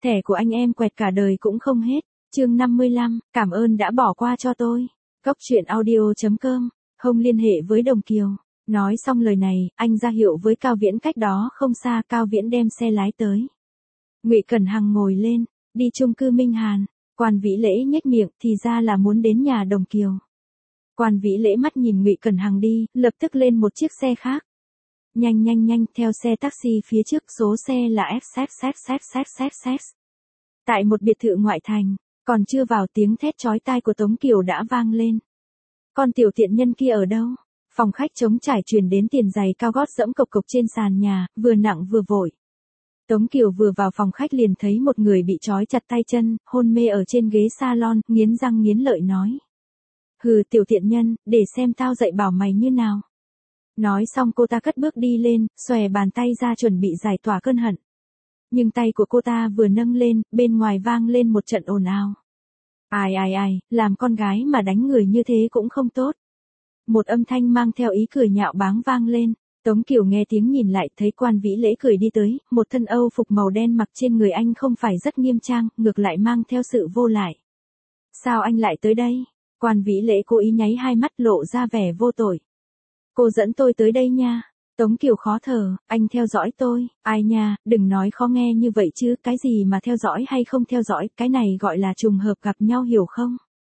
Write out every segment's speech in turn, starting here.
Thẻ của anh em quẹt cả đời cũng không hết. Chương 55, cảm ơn đã bỏ qua cho tôi. Cốc truyện audio.com, Hồng liên hệ với Đồng Kiều. Nói xong lời này, anh ra hiệu với Cao Viễn cách đó không xa. Cao Viễn đem xe lái tới. Ngụy Cẩn Hằng ngồi lên, đi chung cư Minh Hàn. Quan Vĩ Lễ nhếch miệng, thì ra là muốn đến nhà Đồng Kiều. Quan Vĩ Lễ mắt nhìn Ngụy Cẩn Hằng đi, lập tức lên một chiếc xe khác. Nhanh, theo xe taxi phía trước, số xe là FXXXXXX. Tại một biệt thự ngoại thành, còn chưa vào tiếng thét chói tai của Tống Kiều đã vang lên. Con tiểu tiện nhân kia ở đâu? Phòng khách trống trải truyền đến tiền giày cao gót dẫm cộc cộc trên sàn nhà, vừa nặng vừa vội. Tống Kiều vừa vào phòng khách liền thấy một người bị trói chặt tay chân, hôn mê ở trên ghế salon, nghiến răng nghiến lợi nói. Hừ, tiểu tiện nhân, để xem tao dạy bảo mày như nào. Nói xong cô ta cất bước đi lên, xòe bàn tay ra chuẩn bị giải tỏa cơn hận. Nhưng tay của cô ta vừa nâng lên, bên ngoài vang lên một trận ồn ào. Ai, làm con gái mà đánh người như thế cũng không tốt. Một âm thanh mang theo ý cười nhạo báng vang lên. Tống Kiều nghe tiếng nhìn lại, thấy Quan Vĩ Lễ cười đi tới, một thân Âu phục màu đen mặc trên người anh không phải rất nghiêm trang, ngược lại mang theo sự vô lại. Sao anh lại tới đây? Quan Vĩ Lễ cố ý nháy hai mắt lộ ra vẻ vô tội. Cô dẫn tôi tới đây nha. Tống Kiều khó thở, anh theo dõi tôi. Ai nha, đừng nói khó nghe như vậy chứ, cái gì mà theo dõi hay không theo dõi, cái này gọi là trùng hợp gặp nhau hiểu không?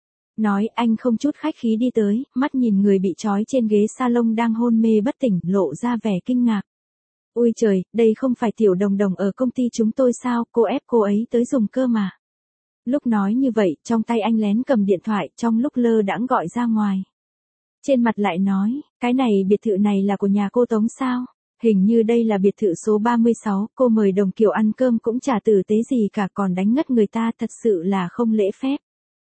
Nói anh không chút khách khí đi tới, mắt nhìn người bị trói trên ghế salon đang hôn mê bất tỉnh, lộ ra vẻ kinh ngạc. Ôi trời, đây không phải Tiểu Đồng Đồng ở công ty chúng tôi sao, cô ép cô ấy tới dùng cơ mà. Lúc nói như vậy, trong tay anh lén cầm điện thoại, trong lúc lơ đãng gọi ra ngoài. Trên mặt lại nói, cái này biệt thự này là của nhà cô Tống sao? Hình như đây là biệt thự số 36, cô mời Đồng Kiều ăn cơm cũng chả tử tế gì cả, còn đánh ngất người ta, thật sự là không lễ phép.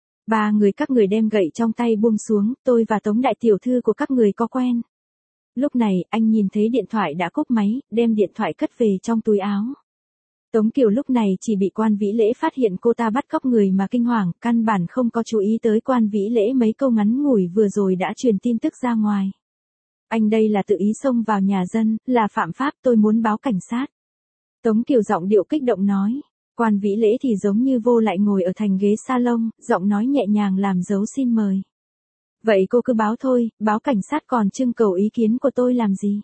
Ba người các người đem gậy trong tay buông xuống, tôi và Tống đại tiểu thư của các người có quen. Lúc này, anh nhìn thấy điện thoại đã cúp máy, đem điện thoại cất về trong túi áo. Tống Kiều lúc này chỉ bị Quan Vĩ Lễ phát hiện cô ta bắt cóc người mà kinh hoàng, căn bản không có chú ý tới Quan Vĩ Lễ mấy câu ngắn ngủi vừa rồi đã truyền tin tức ra ngoài. Anh đây là tự ý xông vào nhà dân, là phạm pháp, tôi muốn báo cảnh sát. Tống Kiều giọng điệu kích động nói. Quan Vĩ Lễ thì giống như vô lại ngồi ở thành ghế salon, giọng nói nhẹ nhàng làm dấu xin mời. Vậy cô cứ báo thôi, báo cảnh sát còn trưng cầu ý kiến của tôi làm gì?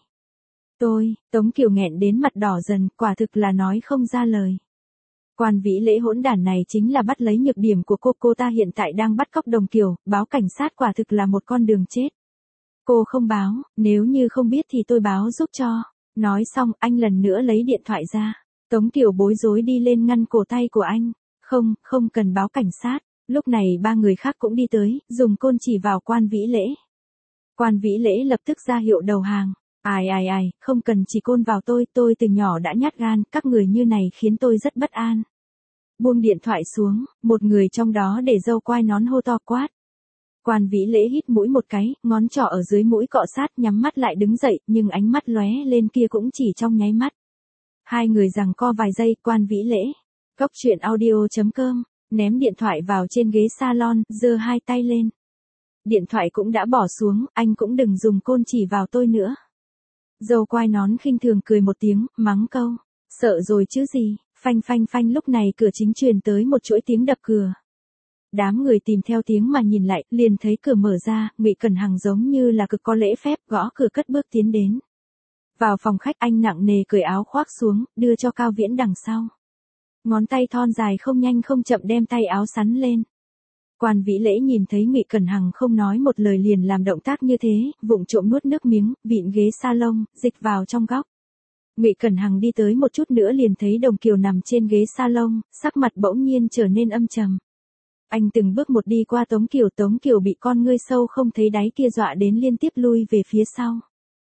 Tống Kiều nghẹn đến mặt đỏ dần, quả thực là nói không ra lời. Quan Vĩ Lễ hỗn đản này chính là bắt lấy nhược điểm của cô ta hiện tại đang bắt cóc Đồng Kiều, báo cảnh sát quả thực là một con đường chết. Cô không báo, nếu như không biết thì tôi báo giúp cho. Nói xong, anh lần nữa lấy điện thoại ra. Tống Kiều bối rối đi lên ngăn cổ tay của anh. Không cần báo cảnh sát. Lúc này ba người khác cũng đi tới, dùng côn chỉ vào Quan Vĩ Lễ. Quan Vĩ Lễ lập tức ra hiệu đầu hàng. Ai, không cần chỉ côn vào tôi từ nhỏ đã nhát gan, các người như này khiến tôi rất bất an. Buông điện thoại xuống, một người trong đó để râu quai nón hô to quát. Quan Vĩ Lễ hít mũi một cái, ngón trỏ ở dưới mũi cọ sát, nhắm mắt lại đứng dậy, nhưng ánh mắt lóe lên kia cũng chỉ trong nháy mắt. Hai người giằng co vài giây, Quan Vĩ Lễ. Cốc truyện audio.com, ném điện thoại vào trên ghế salon, giơ hai tay lên. Điện thoại cũng đã bỏ xuống, anh cũng đừng dùng côn chỉ vào tôi nữa. Dâu quai nón khinh thường cười một tiếng, mắng câu. Sợ rồi chứ gì, phanh lúc này cửa chính truyền tới một chuỗi tiếng đập cửa. Đám người tìm theo tiếng mà nhìn lại, liền thấy cửa mở ra, Ngụy Cẩn Hằng giống như là cực có lễ phép, gõ cửa cất bước tiến đến. Vào phòng khách anh nặng nề cởi áo khoác xuống, đưa cho Cao Viễn đằng sau. Ngón tay thon dài không nhanh không chậm đem tay áo sắn lên. Quan Vĩ Lễ nhìn thấy Ngụy Cẩn Hằng không nói một lời liền làm động tác như thế, vụng trộm nuốt nước miếng, vịn ghế salon, dịch vào trong góc. Ngụy Cẩn Hằng đi tới một chút nữa liền thấy Đồng Kiều nằm trên ghế salon, sắc mặt bỗng nhiên trở nên âm trầm. Anh từng bước một đi qua Tống Kiều bị con ngươi sâu không thấy đáy kia dọa đến liên tiếp lui về phía sau.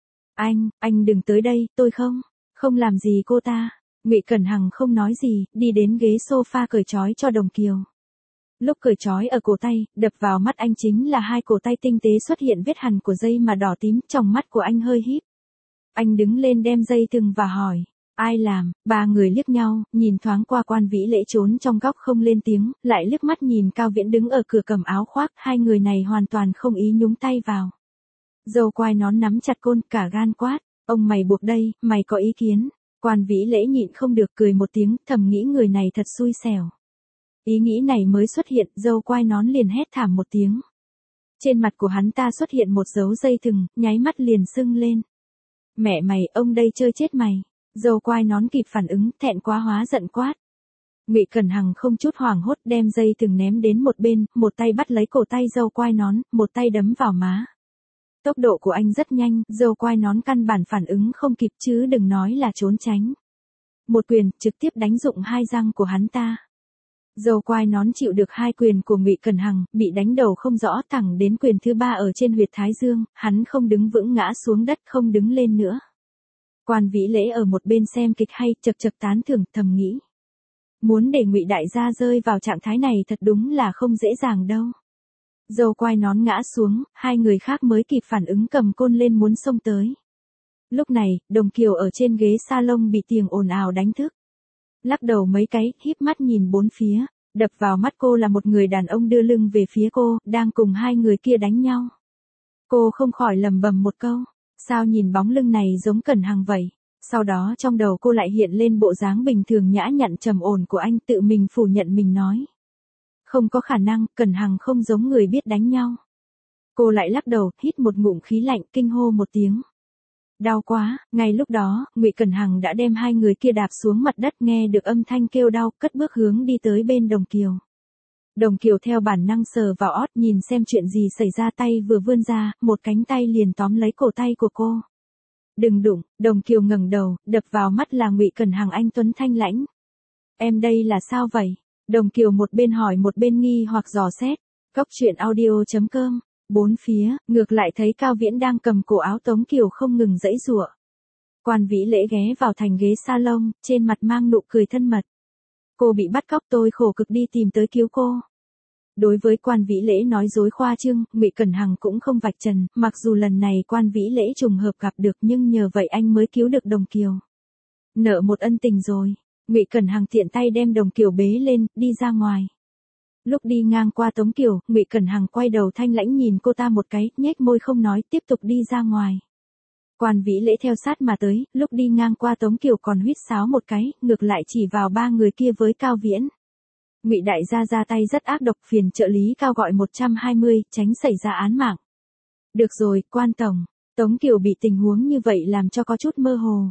Anh đừng tới đây, tôi không làm gì cô ta. Ngụy Cẩn Hằng không nói gì, đi đến ghế sofa cởi trói cho Đồng Kiều. Lúc cởi trói ở cổ tay, đập vào mắt anh chính là hai cổ tay tinh tế xuất hiện vết hằn của dây mà đỏ tím, trong mắt của anh hơi híp. Anh đứng lên đem dây thừng và hỏi, ai làm? Ba người liếc nhau, nhìn thoáng qua Quan Vĩ Lễ trốn trong góc không lên tiếng, lại liếc mắt nhìn Cao Viễn đứng ở cửa cầm áo khoác, hai người này hoàn toàn không ý nhúng tay vào. Dâu quai nón nắm chặt côn, cả gan quát, ông mày buộc đây, mày có ý kiến? Quan Vĩ Lễ nhịn không được cười một tiếng, thầm nghĩ người này thật xui xẻo. Ý nghĩ này mới xuất hiện, dâu quai nón liền hét thảm một tiếng. Trên mặt của hắn ta xuất hiện một dấu dây thừng, nháy mắt liền sưng lên. Mẹ mày, ông đây chơi chết mày. Dâu quai nón kịp phản ứng, thẹn quá hóa giận quát. Ngụy Cẩn Hằng không chút hoảng hốt đem dây thừng ném đến một bên, một tay bắt lấy cổ tay dâu quai nón, một tay đấm vào má. Tốc độ của anh rất nhanh, dâu quai nón căn bản phản ứng không kịp chứ đừng nói là trốn tránh. Một quyền, trực tiếp đánh rụng hai răng của hắn ta. Dâu quai nón chịu được hai quyền của Ngụy Cẩn Hằng, bị đánh đầu không rõ thẳng đến quyền thứ ba ở trên huyệt thái dương, hắn không đứng vững ngã xuống đất không đứng lên nữa. Quan Vĩ Lễ ở một bên xem kịch hay, chật chật tán thưởng, thầm nghĩ. Muốn để Ngụy đại gia rơi vào trạng thái này thật đúng là không dễ dàng đâu. Dâu quai nón ngã xuống, hai người khác mới kịp phản ứng cầm côn lên muốn xông tới. Lúc này, Đồng Kiều ở trên ghế salon bị tiếng ồn ào đánh thức. Lắc đầu mấy cái, híp mắt nhìn bốn phía, đập vào mắt cô là một người đàn ông đưa lưng về phía cô, đang cùng hai người kia đánh nhau. Cô không khỏi lầm bầm một câu, sao nhìn bóng lưng này giống Cẩn Hằng vậy? Sau đó trong đầu cô lại hiện lên bộ dáng bình thường nhã nhặn trầm ổn của anh, tự mình phủ nhận mình nói. Không có khả năng, Cẩn Hằng không giống người biết đánh nhau. Cô lại lắc đầu, hít một ngụm khí lạnh, kinh hô một tiếng. Đau quá, ngay lúc đó, Ngụy Cẩn Hằng đã đem hai người kia đạp xuống mặt đất, nghe được âm thanh kêu đau, cất bước hướng đi tới bên Đồng Kiều. Đồng Kiều theo bản năng sờ vào ót nhìn xem chuyện gì xảy ra, tay vừa vươn ra, một cánh tay liền tóm lấy cổ tay của cô. Đừng đụng, Đồng Kiều ngẩng đầu, đập vào mắt là Ngụy Cẩn Hằng anh tuấn thanh lãnh. Em đây là sao vậy? Đồng Kiều một bên hỏi một bên nghi hoặc dò xét. Coctruyện.audio.com. Bốn phía, ngược lại thấy Cao Viễn đang cầm cổ áo Tống Kiều không ngừng giãy giụa. Quan Vĩ Lễ ghé vào thành ghế salon, trên mặt mang nụ cười thân mật. Cô bị bắt cóc, tôi khổ cực đi tìm tới cứu cô. Đối với Quan Vĩ Lễ nói dối khoa trương, Ngụy Cẩn Hằng cũng không vạch trần, mặc dù lần này Quan Vĩ Lễ trùng hợp gặp được nhưng nhờ vậy anh mới cứu được Đồng Kiều. Nợ một ân tình rồi. Ngụy Cẩn Hằng tiện tay đem Đồng Kiều bế lên, đi ra ngoài. Lúc đi ngang qua Tống Kiều, Ngụy Cẩn Hằng quay đầu thanh lãnh nhìn cô ta một cái, nhếch môi không nói, tiếp tục đi ra ngoài. Quan Vĩ Lễ theo sát mà tới, lúc đi ngang qua Tống Kiều còn huýt sáo một cái, ngược lại chỉ vào ba người kia với Cao Viễn. Ngụy đại gia ra tay rất ác độc, phiền trợ lý Cao gọi 120, tránh xảy ra án mạng. Được rồi, Quan tổng. Tống Kiều bị tình huống như vậy làm cho có chút mơ hồ.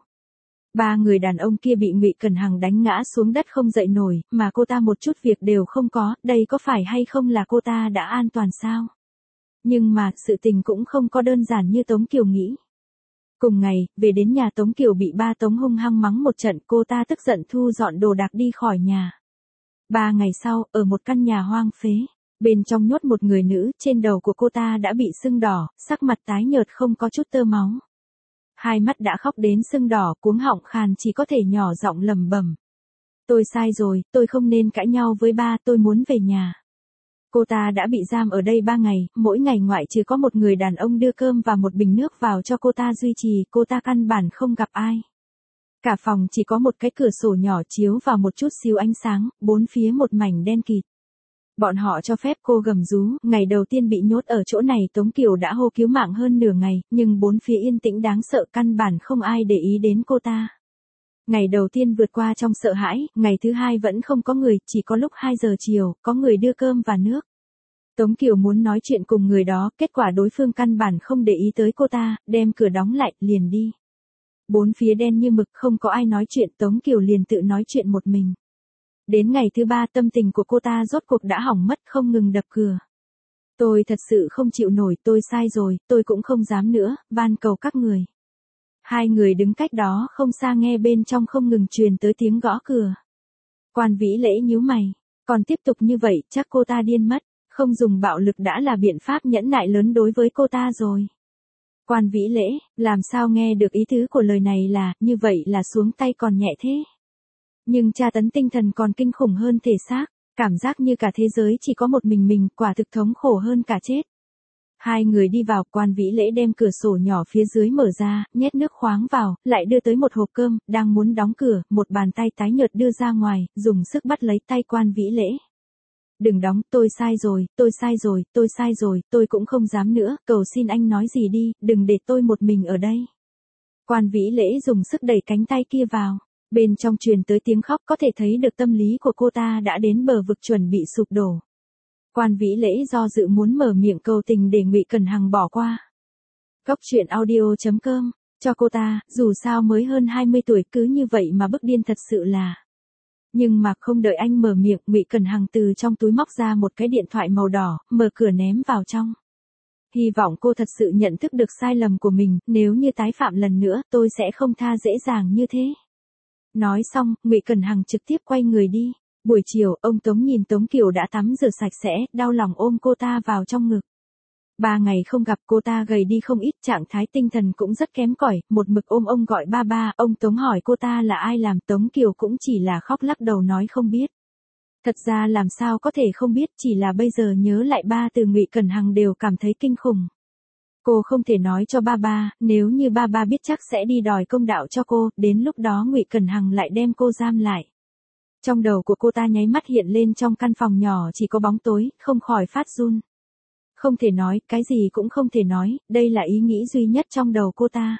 Ba người đàn ông kia bị Ngụy Cẩn Hằng đánh ngã xuống đất không dậy nổi, mà cô ta một chút việc đều không có, đây có phải hay không là cô ta đã an toàn sao? Nhưng mà, sự tình cũng không có đơn giản như Tống Kiều nghĩ. Cùng ngày, về đến nhà Tống Kiều bị ba Tống hung hăng mắng một trận, cô ta tức giận thu dọn đồ đạc đi khỏi nhà. 3 ngày sau, ở một căn nhà hoang phế, bên trong nhốt một người nữ, trên đầu của cô ta đã bị sưng đỏ, sắc mặt tái nhợt không có chút tơ máu. Hai mắt đã khóc đến sưng đỏ, cuống họng khàn chỉ có thể nhỏ giọng lẩm bẩm. Tôi sai rồi, tôi không nên cãi nhau với ba, tôi muốn về nhà. Cô ta đã bị giam ở đây 3 ngày, mỗi ngày ngoại trừ có một người đàn ông đưa cơm và một bình nước vào cho cô ta duy trì, cô ta căn bản không gặp ai. Cả phòng chỉ có một cái cửa sổ nhỏ chiếu vào một chút xíu ánh sáng, bốn phía một mảnh đen kịt. Bọn họ cho phép cô gầm rú, ngày đầu tiên bị nhốt ở chỗ này Tống Kiều đã hô cứu mạng hơn nửa ngày, nhưng bốn phía yên tĩnh đáng sợ, căn bản không ai để ý đến cô ta. Ngày đầu tiên vượt qua trong sợ hãi, ngày thứ hai vẫn không có người, chỉ có lúc 2 giờ chiều, có người đưa cơm và nước. Tống Kiều muốn nói chuyện cùng người đó, kết quả đối phương căn bản không để ý tới cô ta, đem cửa đóng lại, liền đi. Bốn phía đen như mực, không có ai nói chuyện, Tống Kiều liền tự nói chuyện một mình. Đến ngày thứ 3 tâm tình của cô ta rốt cuộc đã hỏng mất, không ngừng đập cửa. Tôi thật sự không chịu nổi, tôi sai rồi, tôi cũng không dám nữa, van cầu các người. Hai người đứng cách đó không xa nghe bên trong không ngừng truyền tới tiếng gõ cửa. Quan Vĩ Lễ nhíu mày, còn tiếp tục như vậy chắc cô ta điên mất, không dùng bạo lực đã là biện pháp nhẫn nại lớn đối với cô ta rồi. Quan Vĩ Lễ, làm sao nghe được ý tứ của lời này là, như vậy là xuống tay còn nhẹ thế. Nhưng tra tấn tinh thần còn kinh khủng hơn thể xác, cảm giác như cả thế giới chỉ có một mình, quả thực thống khổ hơn cả chết. Hai người đi vào, Quan Vĩ Lễ đem cửa sổ nhỏ phía dưới mở ra, nhét nước khoáng vào, lại đưa tới một hộp cơm, đang muốn đóng cửa, một bàn tay tái nhợt đưa ra ngoài, dùng sức bắt lấy tay Quan Vĩ Lễ. Đừng đóng, tôi sai rồi, tôi sai rồi, tôi sai rồi, tôi cũng không dám nữa, cầu xin anh nói gì đi, đừng để tôi một mình ở đây. Quan Vĩ Lễ dùng sức đẩy cánh tay kia vào. Bên trong truyền tới tiếng khóc, có thể thấy được tâm lý của cô ta đã đến bờ vực chuẩn bị sụp đổ. Quan Vĩ Lễ do dự muốn mở miệng cầu tình để Ngụy Cẩn Hằng bỏ qua. Góc truyện audio.com, cho cô ta, dù sao mới hơn 20 tuổi cứ như vậy mà bức điên thật sự là. Nhưng mà không đợi anh mở miệng, Ngụy Cẩn Hằng từ trong túi móc ra một cái điện thoại màu đỏ, mở cửa ném vào trong. Hy vọng cô thật sự nhận thức được sai lầm của mình, nếu như tái phạm lần nữa, tôi sẽ không tha dễ dàng như thế. Nói xong, Ngụy Cẩn Hằng trực tiếp quay người đi. Buổi chiều, ông Tống nhìn Tống Kiều đã tắm rửa sạch sẽ, đau lòng ôm cô ta vào trong ngực. 3 ngày không gặp, cô ta gầy đi không ít, trạng thái tinh thần cũng rất kém cỏi, một mực ôm ông gọi ba ba. Ông Tống hỏi cô ta là ai làm, Tống Kiều cũng chỉ là khóc lắc đầu nói không biết. Thật ra làm sao có thể không biết, chỉ là bây giờ nhớ lại ba từ Ngụy Cẩn Hằng đều cảm thấy kinh khủng. Cô không thể nói cho ba ba, nếu như ba ba biết chắc sẽ đi đòi công đạo cho cô, đến lúc đó Ngụy Cẩn Hằng lại đem cô giam lại. Trong đầu của cô ta nháy mắt hiện lên trong căn phòng nhỏ chỉ có bóng tối, không khỏi phát run. Không thể nói, cái gì cũng không thể nói, đây là ý nghĩ duy nhất trong đầu cô ta.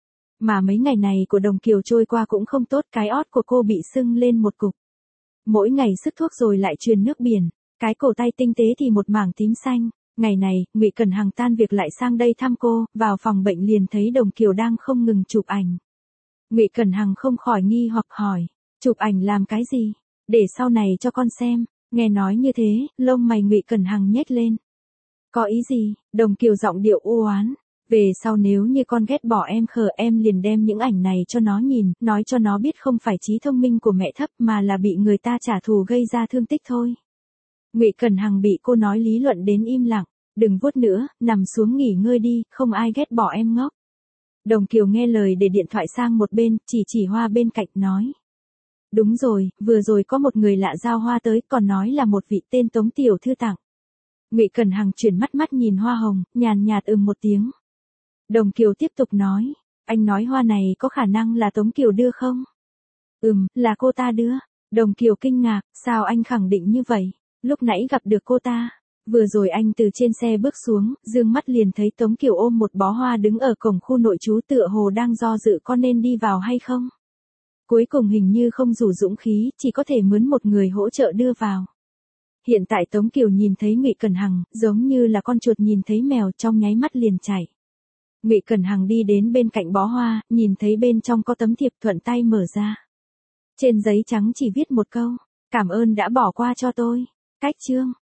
Mà mấy ngày này của Đồng Kiều trôi qua cũng không tốt, cái ót của cô bị sưng lên một cục. Mỗi ngày sức thuốc rồi lại truyền nước biển, cái cổ tay tinh tế thì một mảng tím xanh. Ngày này, Ngụy Cẩn Hằng tan việc lại sang đây thăm cô, vào phòng bệnh liền thấy Đồng Kiều đang không ngừng chụp ảnh. Ngụy Cẩn Hằng không khỏi nghi hoặc hỏi, chụp ảnh làm cái gì? Để sau này cho con xem. Nghe nói như thế, lông mày Ngụy Cẩn Hằng nhếch lên. Có ý gì? Đồng Kiều giọng điệu u oán. Về sau nếu như con ghét bỏ em khờ, em liền đem những ảnh này cho nó nhìn, nói cho nó biết không phải trí thông minh của mẹ thấp mà là bị người ta trả thù gây ra thương tích thôi. Ngụy Cẩn Hằng bị cô nói lý luận đến im lặng. Đừng vuốt nữa, nằm xuống nghỉ ngơi đi, không ai ghét bỏ em ngốc. Đồng Kiều nghe lời để điện thoại sang một bên, chỉ hoa bên cạnh nói. Đúng rồi, vừa rồi có một người lạ giao hoa tới, còn nói là một vị tên Tống tiểu thư tặng. Ngụy Cẩn Hằng chuyển mắt nhìn hoa hồng, nhàn nhạt một tiếng. Đồng Kiều tiếp tục nói, anh nói hoa này có khả năng là Tống Kiều đưa không? Là cô ta đưa. Đồng Kiều kinh ngạc, sao anh khẳng định như vậy? Lúc nãy gặp được cô ta. Vừa rồi anh từ trên xe bước xuống, dương mắt liền thấy Tống Kiều ôm một bó hoa đứng ở cổng khu nội trú, tựa hồ đang do dự có nên đi vào hay không. Cuối cùng hình như không đủ dũng khí, chỉ có thể mướn một người hỗ trợ đưa vào. Hiện tại Tống Kiều nhìn thấy Ngụy Cẩn Hằng, giống như là con chuột nhìn thấy mèo, trong nháy mắt liền chạy. Ngụy Cẩn Hằng đi đến bên cạnh bó hoa, nhìn thấy bên trong có tấm thiệp, thuận tay mở ra. Trên giấy trắng chỉ viết một câu, cảm ơn đã bỏ qua cho tôi. Cách chương